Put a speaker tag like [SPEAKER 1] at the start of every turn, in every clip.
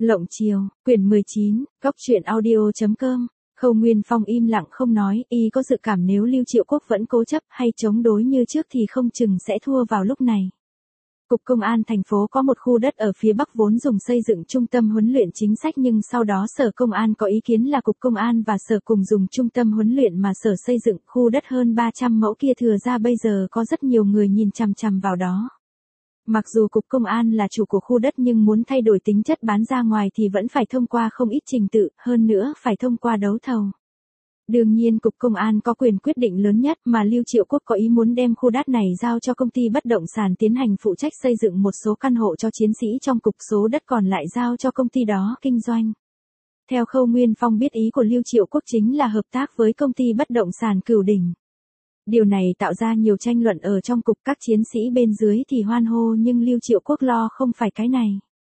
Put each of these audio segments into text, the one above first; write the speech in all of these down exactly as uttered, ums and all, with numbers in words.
[SPEAKER 1] Lộng Chiều, quyển mười chín, góc truyện audio chấm com. Khâu Nguyên Phong im lặng không nói, y có dự cảm nếu Lưu Triệu Quốc vẫn cố chấp hay chống đối như trước thì không chừng sẽ thua vào lúc này. Cục Công an thành phố có một khu đất ở phía Bắc vốn dùng xây dựng trung tâm huấn luyện chính sách, nhưng sau đó Sở Công an có ý kiến là Cục Công an và Sở cùng dùng trung tâm huấn luyện mà Sở xây dựng. Khu đất hơn ba trăm mẫu kia thừa ra bây giờ có rất nhiều người nhìn chằm chằm vào đó. Mặc dù Cục Công an là chủ của khu đất nhưng muốn thay đổi tính chất bán ra ngoài thì vẫn phải thông qua không ít trình tự, hơn nữa phải thông qua đấu thầu. Đương nhiên Cục Công an có quyền quyết định lớn nhất, mà Lưu Triệu Quốc có ý muốn đem khu đất này giao cho công ty bất động sản tiến hành phụ trách xây dựng một số căn hộ cho chiến sĩ trong cục, số đất còn lại giao cho công ty đó kinh doanh. Theo Khâu Nguyên Phong biết, ý của Lưu Triệu Quốc chính là hợp tác với công ty bất động sản Cửu Đỉnh. Điều này tạo ra nhiều tranh luận ở trong cục, các chiến sĩ bên dưới thì hoan hô nhưng Lưu Triệu Quốc lo không phải cái này.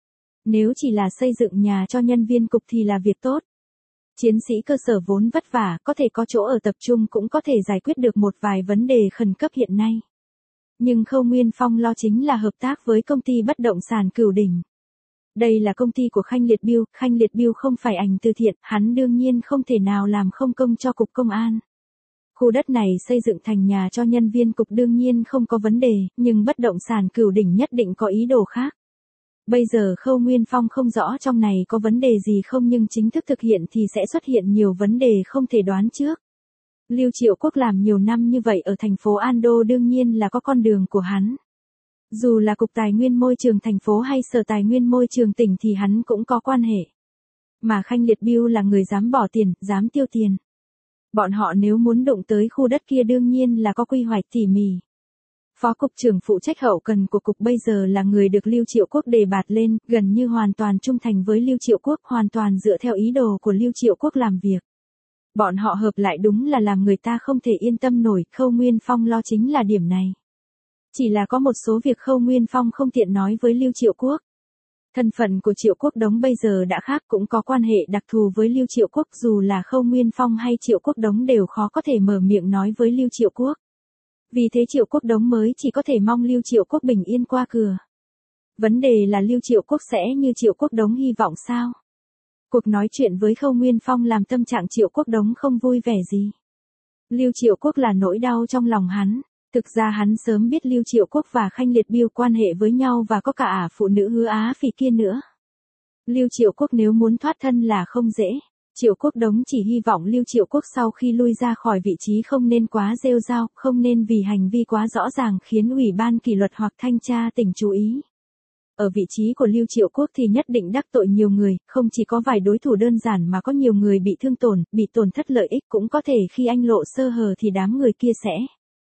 [SPEAKER 1] Nếu chỉ là xây dựng nhà cho nhân viên cục thì là việc tốt. Chiến sĩ cơ sở vốn vất vả, có thể có chỗ ở tập trung cũng có thể giải quyết được một vài vấn đề khẩn cấp hiện nay. Nhưng Khâu Nguyên Phong lo chính là hợp tác với công ty bất động sản Cửu Đỉnh. Đây là công ty của Khanh Liệt Biêu, Khanh Liệt Biêu không phải ảnh từ thiện, hắn đương nhiên không thể nào làm không công cho Cục Công an. Khu đất này xây dựng thành nhà cho nhân viên cục đương nhiên không có vấn đề, nhưng bất động sản Cửu Đỉnh nhất định có ý đồ khác. Bây giờ Khâu Nguyên Phong không rõ trong này có vấn đề gì không, nhưng chính thức thực hiện thì sẽ xuất hiện nhiều vấn đề không thể đoán trước. Lưu Triệu Quốc làm nhiều năm như vậy ở thành phố Ando đương nhiên là có con đường của hắn. Dù là Cục Tài nguyên Môi trường thành phố hay Sở Tài nguyên Môi trường tỉnh thì hắn cũng có quan hệ. Mà Khanh Liệt Biêu là người dám bỏ tiền, dám tiêu tiền. Bọn họ nếu muốn đụng tới khu đất kia đương nhiên là có quy hoạch tỉ mỉ. Phó cục trưởng phụ trách hậu cần của cục bây giờ là người được Lưu Triệu Quốc đề bạt lên, gần như hoàn toàn trung thành với Lưu Triệu Quốc, hoàn toàn dựa theo ý đồ của Lưu Triệu Quốc làm việc. Bọn họ hợp lại đúng là làm người ta không thể yên tâm nổi, Khâu Nguyên Phong lo chính là điểm này. Chỉ là có một số việc Khâu Nguyên Phong không tiện nói với Lưu Triệu Quốc. Thân phận của Triệu Quốc Đống bây giờ đã khác, cũng có quan hệ đặc thù với Lưu Triệu Quốc, dù là Khâu Nguyên Phong hay Triệu Quốc Đống đều khó có thể mở miệng nói với Lưu Triệu Quốc. Vì thế Triệu Quốc Đống mới chỉ có thể mong Lưu Triệu Quốc bình yên qua cửa. Vấn đề là Lưu Triệu Quốc sẽ như Triệu Quốc Đống hy vọng sao? Cuộc nói chuyện với Khâu Nguyên Phong làm tâm trạng Triệu Quốc Đống không vui vẻ gì. Lưu Triệu Quốc là nỗi đau trong lòng hắn. Thực ra hắn sớm biết Lưu Triệu Quốc và Khanh Liệt Biêu quan hệ với nhau và có cả ả phụ nữ Hứa Á Phỉ kia nữa. Lưu Triệu Quốc nếu muốn thoát thân là không dễ. Triệu Quốc Đống chỉ hy vọng Lưu Triệu Quốc sau khi lui ra khỏi vị trí không nên quá rêu rao, không nên vì hành vi quá rõ ràng khiến Ủy ban kỷ luật hoặc thanh tra tỉnh chú ý. Ở vị trí của Lưu Triệu Quốc thì nhất định đắc tội nhiều người, không chỉ có vài đối thủ đơn giản mà có nhiều người bị thương tổn, bị tổn thất lợi ích, cũng có thể khi anh lộ sơ hở thì đám người kia sẽ.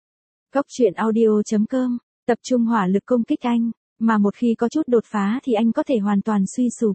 [SPEAKER 1] Góc truyện audio chấm com, tập trung hỏa lực công kích anh, mà một khi có chút đột phá thì anh có thể hoàn toàn suy sụp.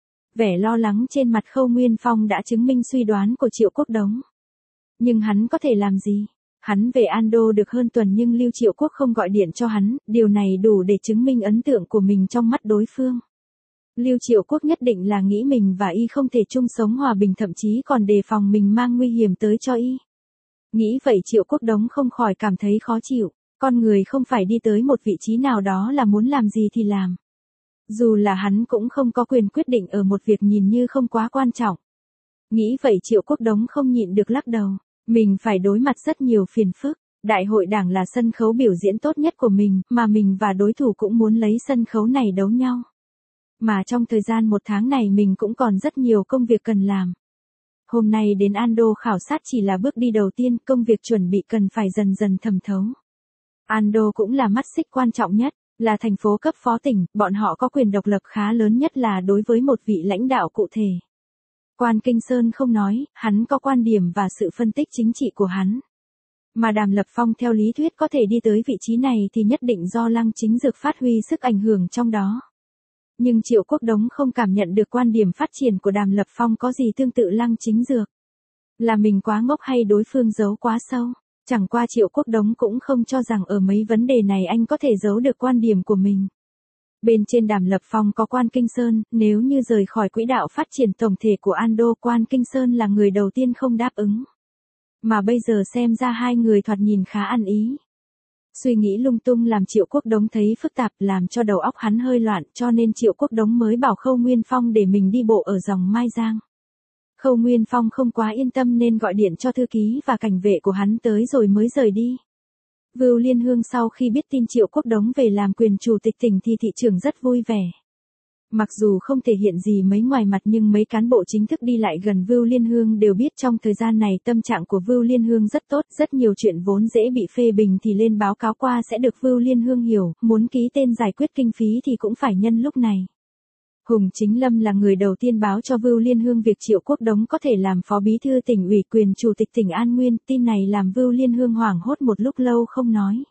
[SPEAKER 1] Vẻ lo lắng trên mặt Khâu Nguyên Phong đã chứng minh suy đoán của Triệu Quốc Đống. Nhưng hắn có thể làm gì? Hắn về Ando được hơn tuần nhưng Lưu Triệu Quốc không gọi điện cho hắn, điều này đủ để chứng minh ấn tượng của mình trong mắt đối phương. Lưu Triệu Quốc nhất định là nghĩ mình và y không thể chung sống hòa bình, thậm chí còn đề phòng mình mang nguy hiểm tới cho y. Nghĩ vậy Triệu Quốc Đống không khỏi cảm thấy khó chịu, con người không phải đi tới một vị trí nào đó là muốn làm gì thì làm. Dù là hắn cũng không có quyền quyết định ở một việc nhìn như không quá quan trọng. Nghĩ vậy Triệu Quốc Đống không nhịn được lắc đầu, mình phải đối mặt rất nhiều phiền phức. Đại hội đảng là sân khấu biểu diễn tốt nhất của mình, mà mình và đối thủ cũng muốn lấy sân khấu này đấu nhau. Mà trong thời gian một tháng này mình cũng còn rất nhiều công việc cần làm. Hôm nay đến Ando khảo sát chỉ là bước đi đầu tiên, công việc chuẩn bị cần phải dần dần thẩm thấu. Ando cũng là mắt xích quan trọng nhất, là thành phố cấp phó tỉnh, bọn họ có quyền độc lập khá lớn nhất là đối với một vị lãnh đạo cụ thể. Quan Kinh Sơn không nói, hắn có quan điểm và sự phân tích chính trị của hắn. Mà Đàm Lập Phong theo lý thuyết có thể đi tới vị trí này thì nhất định do Lăng Chính Dược phát huy sức ảnh hưởng trong đó. Nhưng Triệu Quốc Đống không cảm nhận được quan điểm phát triển của Đàm Lập Phong có gì tương tự Lăng Chính Dược. Là mình quá ngốc hay đối phương giấu quá sâu? Chẳng qua Triệu Quốc Đống cũng không cho rằng ở mấy vấn đề này anh có thể giấu được quan điểm của mình. Bên trên Đàm Lập Phong có Quan Kinh Sơn, nếu như rời khỏi quỹ đạo phát triển tổng thể của Ando, Quan Kinh Sơn là người đầu tiên không đáp ứng. Mà bây giờ xem ra hai người thoạt nhìn khá ăn ý. Suy nghĩ lung tung làm Triệu Quốc Đống thấy phức tạp, làm cho đầu óc hắn hơi loạn, cho nên Triệu Quốc Đống mới bảo Khâu Nguyên Phong để mình đi bộ ở dòng Mai Giang. Khâu Nguyên Phong không quá yên tâm nên gọi điện cho thư ký và cảnh vệ của hắn tới rồi mới rời đi. Vưu Liên Hương sau khi biết tin Triệu Quốc Đống về làm quyền chủ tịch tỉnh thì thị trưởng rất vui vẻ. Mặc dù không thể hiện gì mấy ngoài mặt nhưng mấy cán bộ chính thức đi lại gần Vưu Liên Hương đều biết trong thời gian này tâm trạng của Vưu Liên Hương rất tốt, rất nhiều chuyện vốn dễ bị phê bình thì lên báo cáo qua sẽ được Vưu Liên Hương hiểu, muốn ký tên giải quyết kinh phí thì cũng phải nhân lúc này. Hùng Chính Lâm là người đầu tiên báo cho Vưu Liên Hương việc Triệu Quốc Đống có thể làm phó bí thư tỉnh ủy quyền chủ tịch tỉnh An Nguyên, tin này làm Vưu Liên Hương hoảng hốt một lúc lâu không nói.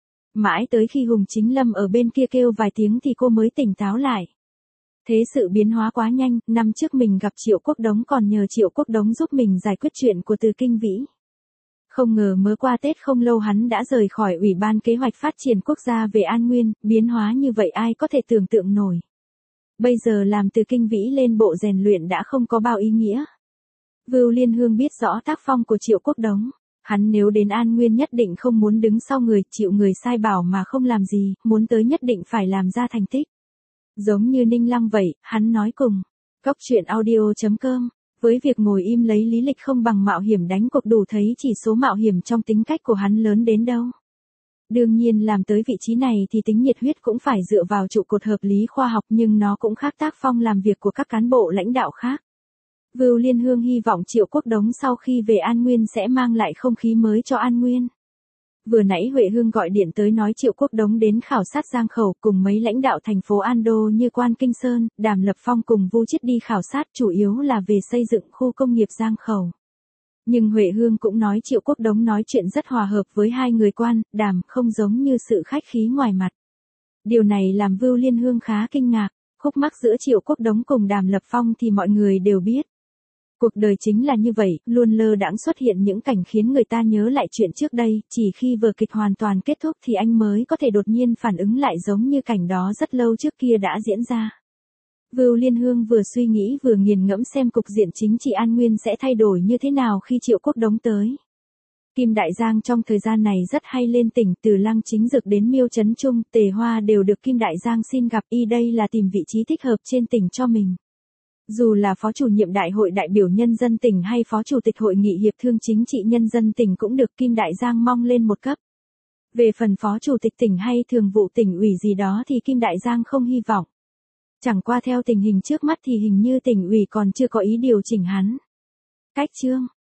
[SPEAKER 1] Mãi tới khi Hùng Chính Lâm ở bên kia kêu vài tiếng thì cô mới tỉnh táo lại. Thế sự biến hóa quá nhanh, năm trước mình gặp Triệu Quốc Đống còn nhờ Triệu Quốc Đống giúp mình giải quyết chuyện của Từ Kinh Vĩ. Không ngờ mới qua Tết không lâu hắn đã rời khỏi Ủy ban Kế hoạch Phát triển Quốc gia về An Nguyên, biến hóa như vậy ai có thể tưởng tượng nổi. Bây giờ làm Từ Kinh Vĩ lên bộ rèn luyện đã không có bao ý nghĩa. Vưu Liên Hương biết rõ tác phong của Triệu Quốc Đống. Hắn nếu đến An Nguyên nhất định không muốn đứng sau người, chịu người sai bảo mà không làm gì, muốn tới nhất định phải làm ra thành tích. Giống như Ninh Lăng vậy, hắn nói cùng. Cóc truyện audio chấm com. Với việc ngồi im lấy lý lịch không bằng mạo hiểm đánh cuộc đủ thấy chỉ số mạo hiểm trong tính cách của hắn lớn đến đâu. Đương nhiên làm tới vị trí này thì tính nhiệt huyết cũng phải dựa vào trụ cột hợp lý khoa học nhưng nó cũng khác tác phong làm việc của các cán bộ lãnh đạo khác. Vưu Liên Hương hy vọng Triệu Quốc Đống sau khi về An Nguyên sẽ mang lại không khí mới cho An Nguyên. Vừa nãy Huệ Hương gọi điện tới nói Triệu Quốc Đống đến khảo sát Giang Khẩu cùng mấy lãnh đạo thành phố An Đô như Quan Kinh Sơn, Đàm Lập Phong cùng Vu Chiết đi khảo sát chủ yếu là về xây dựng khu công nghiệp Giang Khẩu. Nhưng Huệ Hương cũng nói Triệu Quốc Đống nói chuyện rất hòa hợp với hai người Quan, Đàm, không giống như sự khách khí ngoài mặt. Điều này làm Vưu Liên Hương khá kinh ngạc, khúc mắc giữa Triệu Quốc Đống cùng Đàm Lập Phong thì mọi người đều biết. Cuộc đời chính là như vậy, luôn lơ đãng xuất hiện những cảnh khiến người ta nhớ lại chuyện trước đây, chỉ khi vở kịch hoàn toàn kết thúc thì anh mới có thể đột nhiên phản ứng lại giống như cảnh đó rất lâu trước kia đã diễn ra. Vưu Liên Hương vừa suy nghĩ vừa nghiền ngẫm xem cục diện chính trị An Nguyên sẽ thay đổi như thế nào khi Triệu Quốc Đống tới. Kim Đại Giang trong thời gian này rất hay lên tỉnh, từ Lăng Chính Dực đến Miêu Trấn Trung, Tề Hoa đều được Kim Đại Giang xin gặp, y đây là tìm vị trí thích hợp trên tỉnh cho mình. Dù là phó chủ nhiệm đại hội đại biểu nhân dân tỉnh hay phó chủ tịch hội nghị hiệp thương chính trị nhân dân tỉnh cũng được, Kim Đại Giang mong lên một cấp. Về phần phó chủ tịch tỉnh hay thường vụ tỉnh ủy gì đó thì Kim Đại Giang không hy vọng. Chẳng qua theo tình hình trước mắt thì hình như tỉnh ủy còn chưa có ý điều chỉnh hắn. Cách chương